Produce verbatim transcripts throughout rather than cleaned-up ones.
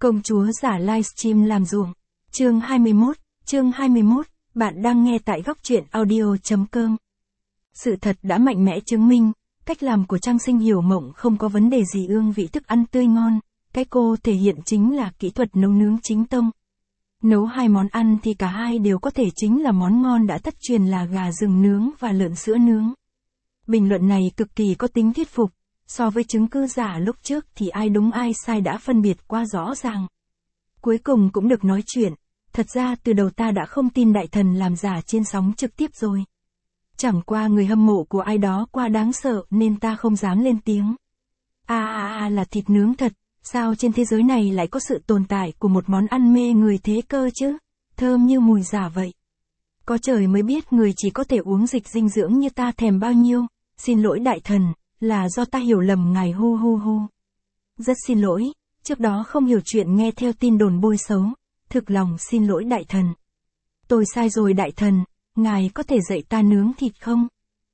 Công chúa giả livestream làm ruộng. Chương hai mươi mốt, chương hai mươi mốt, bạn đang nghe tại góc truyện audio chấm com. Sự thật đã mạnh mẽ chứng minh, cách làm của Trang Sinh Hiểu Mộng không có vấn đề gì, ương vị thức ăn tươi ngon, cái cô thể hiện chính là kỹ thuật nấu nướng chính tông. Nấu hai món ăn thì cả hai đều có thể chính là món ngon đã thất truyền là gà rừng nướng và lợn sữa nướng. Bình luận này cực kỳ có tính thuyết phục, so với chứng cứ giả lúc trước thì ai đúng ai sai đã phân biệt quá rõ ràng. Cuối cùng cũng được nói chuyện, thật ra từ đầu ta đã không tin đại thần làm giả trên sóng trực tiếp rồi. Chẳng qua người hâm mộ của ai đó quá đáng sợ nên ta không dám lên tiếng. À à à là thịt nướng thật, sao trên thế giới này lại có sự tồn tại của một món ăn mê người thế cơ chứ, thơm như mùi giả vậy. Có trời mới biết người chỉ có thể uống dịch dinh dưỡng như ta thèm bao nhiêu, xin lỗi đại thần, là do ta hiểu lầm ngài hu hu hu. Rất xin lỗi, trước đó không hiểu chuyện nghe theo tin đồn bôi xấu, thực lòng xin lỗi đại thần. Tôi sai rồi đại thần, ngài có thể dạy ta nướng thịt không?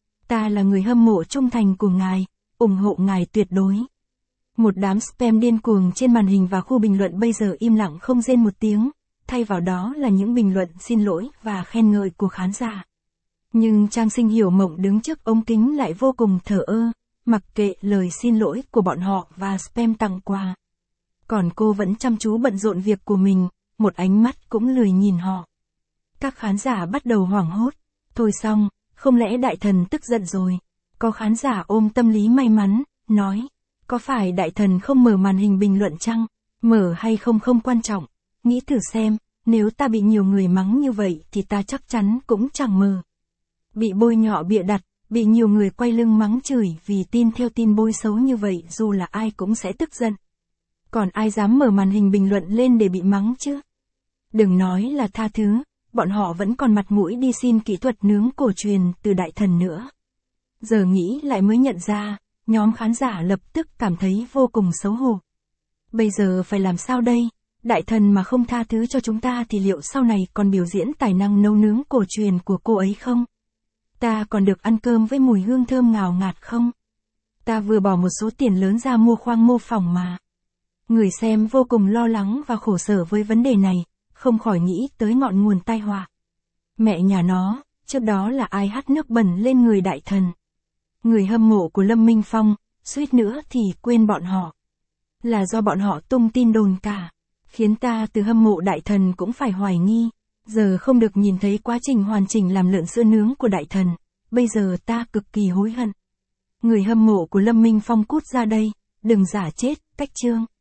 Ta là người hâm mộ trung thành của ngài, ủng hộ ngài tuyệt đối. Một đám spam điên cuồng trên màn hình và khu bình luận bây giờ im lặng không rên một tiếng, thay vào đó là những bình luận xin lỗi và khen ngợi của khán giả. Nhưng Trang Sinh Hiểu Mộng đứng trước ống kính lại vô cùng thờ ơ, mặc kệ lời xin lỗi của bọn họ và spam tặng quà. Còn cô vẫn chăm chú bận rộn việc của mình, một ánh mắt cũng lười nhìn họ. Các khán giả bắt đầu hoảng hốt. Thôi xong, không lẽ đại thần tức giận rồi? Có khán giả ôm tâm lý may mắn, nói, có phải đại thần không mở màn hình bình luận chăng? Mở hay không không quan trọng. Nghĩ thử xem, nếu ta bị nhiều người mắng như vậy thì ta chắc chắn cũng chẳng mở. Bị bôi nhọ bịa đặt, bị nhiều người quay lưng mắng chửi vì tin theo tin bôi xấu như vậy dù là ai cũng sẽ tức giận. Còn ai dám mở màn hình bình luận lên để bị mắng chứ? Đừng nói là tha thứ, bọn họ vẫn còn mặt mũi đi xin kỹ thuật nướng cổ truyền từ đại thần nữa. Giờ nghĩ lại mới nhận ra, nhóm khán giả lập tức cảm thấy vô cùng xấu hổ. Bây giờ phải làm sao đây? Đại thần mà không tha thứ cho chúng ta thì liệu sau này còn biểu diễn tài năng nấu nướng cổ truyền của cô ấy không? Ta còn được ăn cơm với mùi hương thơm ngào ngạt không? Ta vừa bỏ một số tiền lớn ra mua khoang mô phỏng mà. Người xem vô cùng lo lắng và khổ sở với vấn đề này, không khỏi nghĩ tới ngọn nguồn tai họa. Mẹ nhà nó, trước đó là ai hắt nước bẩn lên người đại thần? Người hâm mộ của Lâm Minh Phong, suýt nữa thì quên bọn họ. Là do bọn họ tung tin đồn cả, khiến ta từ hâm mộ đại thần cũng phải hoài nghi. Giờ không được nhìn thấy quá trình hoàn chỉnh làm lợn sữa nướng của đại thần, bây giờ ta cực kỳ hối hận. Người hâm mộ của Lâm Minh Phong cút ra đây, đừng giả chết, cách chương.